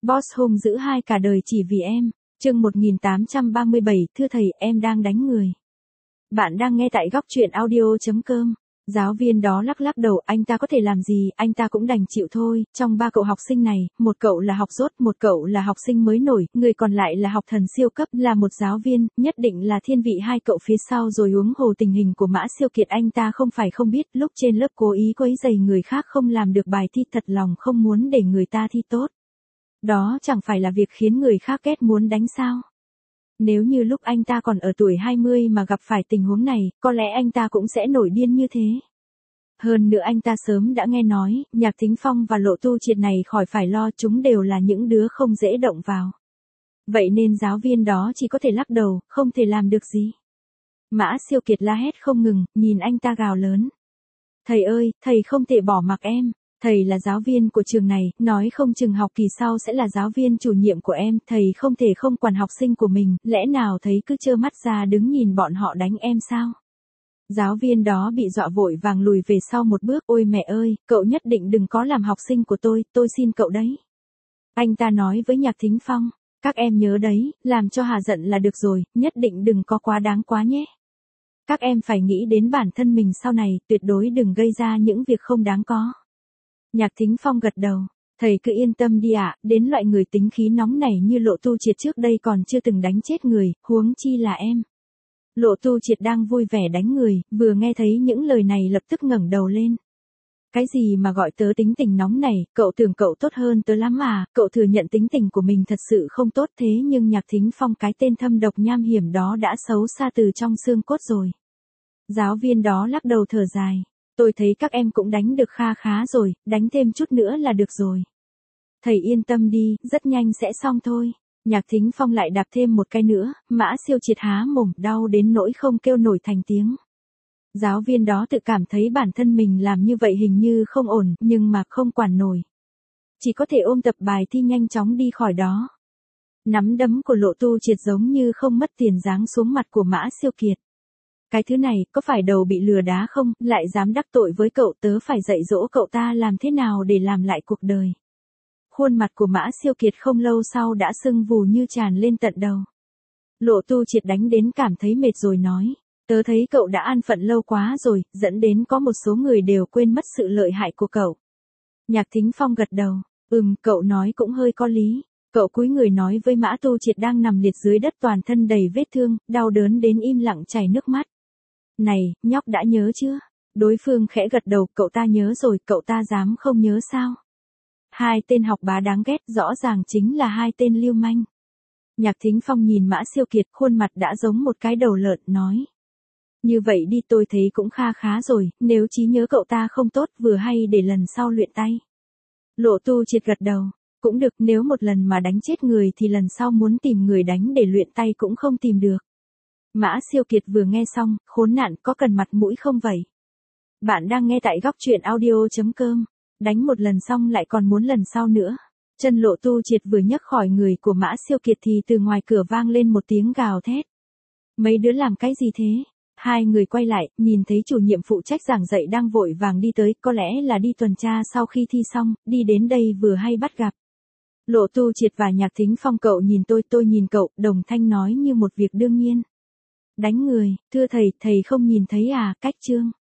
Boss hung dữ hai cả đời chỉ vì em. Chương 1837, thưa thầy, em đang đánh người. Bạn đang nghe tại góc truyện audio.com. Giáo viên đó lắc lắc đầu, anh ta có thể làm gì, anh ta cũng đành chịu thôi. Trong 3 cậu học sinh này, một cậu là học dốt, một cậu là học sinh mới nổi, người còn lại là học thần siêu cấp, là một giáo viên, nhất định là thiên vị. 2 cậu phía sau rồi huống hồ tình hình của Mã Siêu Kiệt anh ta không phải không biết, lúc trên lớp cố ý quấy rầy người khác không làm được bài thi, thật lòng không muốn để người ta thi tốt. Đó chẳng phải là việc khiến người khác ghét muốn đánh sao? Nếu như lúc anh ta còn ở tuổi 20 mà gặp phải tình huống này, có lẽ anh ta cũng sẽ nổi điên như thế. Hơn nữa anh ta sớm đã nghe nói, Nhạc Thính Phong và Lộ Tu Triệt này khỏi phải lo, chúng đều là những đứa không dễ động vào. Vậy nên giáo viên đó chỉ có thể lắc đầu, không thể làm được gì. Mã Siêu Kiệt la hét không ngừng, nhìn anh ta gào lớn. Thầy ơi, thầy không thể bỏ mặc em. Thầy là giáo viên của trường này, nói không chừng học kỳ sau sẽ là giáo viên chủ nhiệm của em, thầy không thể không quản học sinh của mình, lẽ nào thầy cứ trơ mắt ra đứng nhìn bọn họ đánh em sao? Giáo viên đó bị dọa vội vàng lùi về sau một bước, ôi mẹ ơi, cậu nhất định đừng có làm học sinh của tôi xin cậu đấy. Anh ta nói với Nhạc Thính Phong, các em nhớ đấy, làm cho hà giận là được rồi, nhất định đừng có quá đáng quá nhé. Các em phải nghĩ đến bản thân mình sau này, tuyệt đối đừng gây ra những việc không đáng có. Nhạc Thính Phong gật đầu, thầy cứ yên tâm đi ạ, đến loại người tính khí nóng này như Lộ Tu Triệt trước đây còn chưa từng đánh chết người, huống chi là em. Lộ Tu Triệt đang vui vẻ đánh người, vừa nghe thấy những lời này lập tức ngẩng đầu lên. Cái gì mà gọi tớ tính tình nóng này, cậu tưởng cậu tốt hơn tớ lắm à, cậu thừa nhận tính tình của mình thật sự không tốt thế nhưng Nhạc Thính Phong cái tên thâm độc nham hiểm đó đã xấu xa từ trong xương cốt rồi. Giáo viên đó lắc đầu thở dài. Tôi thấy các em cũng đánh được kha khá rồi, đánh thêm chút nữa là được rồi. Thầy yên tâm đi, rất nhanh sẽ xong thôi. Nhạc Thính Phong lại đạp thêm một cái nữa, Mã Siêu Triệt há mồm, đau đến nỗi không kêu nổi thành tiếng. Giáo viên đó tự cảm thấy bản thân mình làm như vậy hình như không ổn, nhưng mà không quản nổi. Chỉ có thể ôm tập bài thi nhanh chóng đi khỏi đó. Nắm đấm của Lộ Tu Triệt giống như không mất tiền giáng xuống mặt của Mã Siêu Kiệt. Cái thứ này, có phải đầu bị lừa đá không, lại dám đắc tội với cậu, tớ phải dạy dỗ cậu ta làm thế nào để làm lại cuộc đời. Khuôn mặt của Mã Siêu Kiệt không lâu sau đã sưng vù như tràn lên tận đầu. Lộ Tu Triệt đánh đến cảm thấy mệt rồi nói, tớ thấy cậu đã an phận lâu quá rồi, dẫn đến có một số người đều quên mất sự lợi hại của cậu. Nhạc Thính Phong gật đầu, cậu nói cũng hơi có lý. Cậu cúi người nói với Mã Tu Triệt đang nằm liệt dưới đất toàn thân đầy vết thương, đau đớn đến im lặng chảy nước mắt. Này, nhóc đã nhớ chưa? Đối phương khẽ gật đầu, cậu ta nhớ rồi, cậu ta dám không nhớ sao? 2 tên học bá đáng ghét rõ ràng chính là 2 tên lưu manh. Nhạc Thính Phong nhìn Mã Siêu Kiệt, khuôn mặt đã giống một cái đầu lợn, nói. Như vậy đi, tôi thấy cũng kha khá rồi, nếu trí nhớ cậu ta không tốt vừa hay để lần sau luyện tay. Lộ Tu Triệt gật đầu, cũng được, nếu một lần mà đánh chết người thì lần sau muốn tìm người đánh để luyện tay cũng không tìm được. Mã Siêu Kiệt vừa nghe xong, khốn nạn, có cần mặt mũi không vậy? Bạn đang nghe tại góc truyện audio.com. Đánh một lần xong lại còn muốn lần sau nữa. Chân Lộ Tu Triệt vừa nhấc khỏi người của Mã Siêu Kiệt thì từ ngoài cửa vang lên một tiếng gào thét. Mấy đứa làm cái gì thế? 2 người quay lại, nhìn thấy chủ nhiệm phụ trách giảng dạy đang vội vàng đi tới, có lẽ là đi tuần tra sau khi thi xong, đi đến đây vừa hay bắt gặp. Lộ Tu Triệt và Nhạc Thính Phong, cậu nhìn tôi nhìn cậu, đồng thanh nói như một việc đương nhiên. Đánh người, thưa thầy, thầy không nhìn thấy à, cách chương.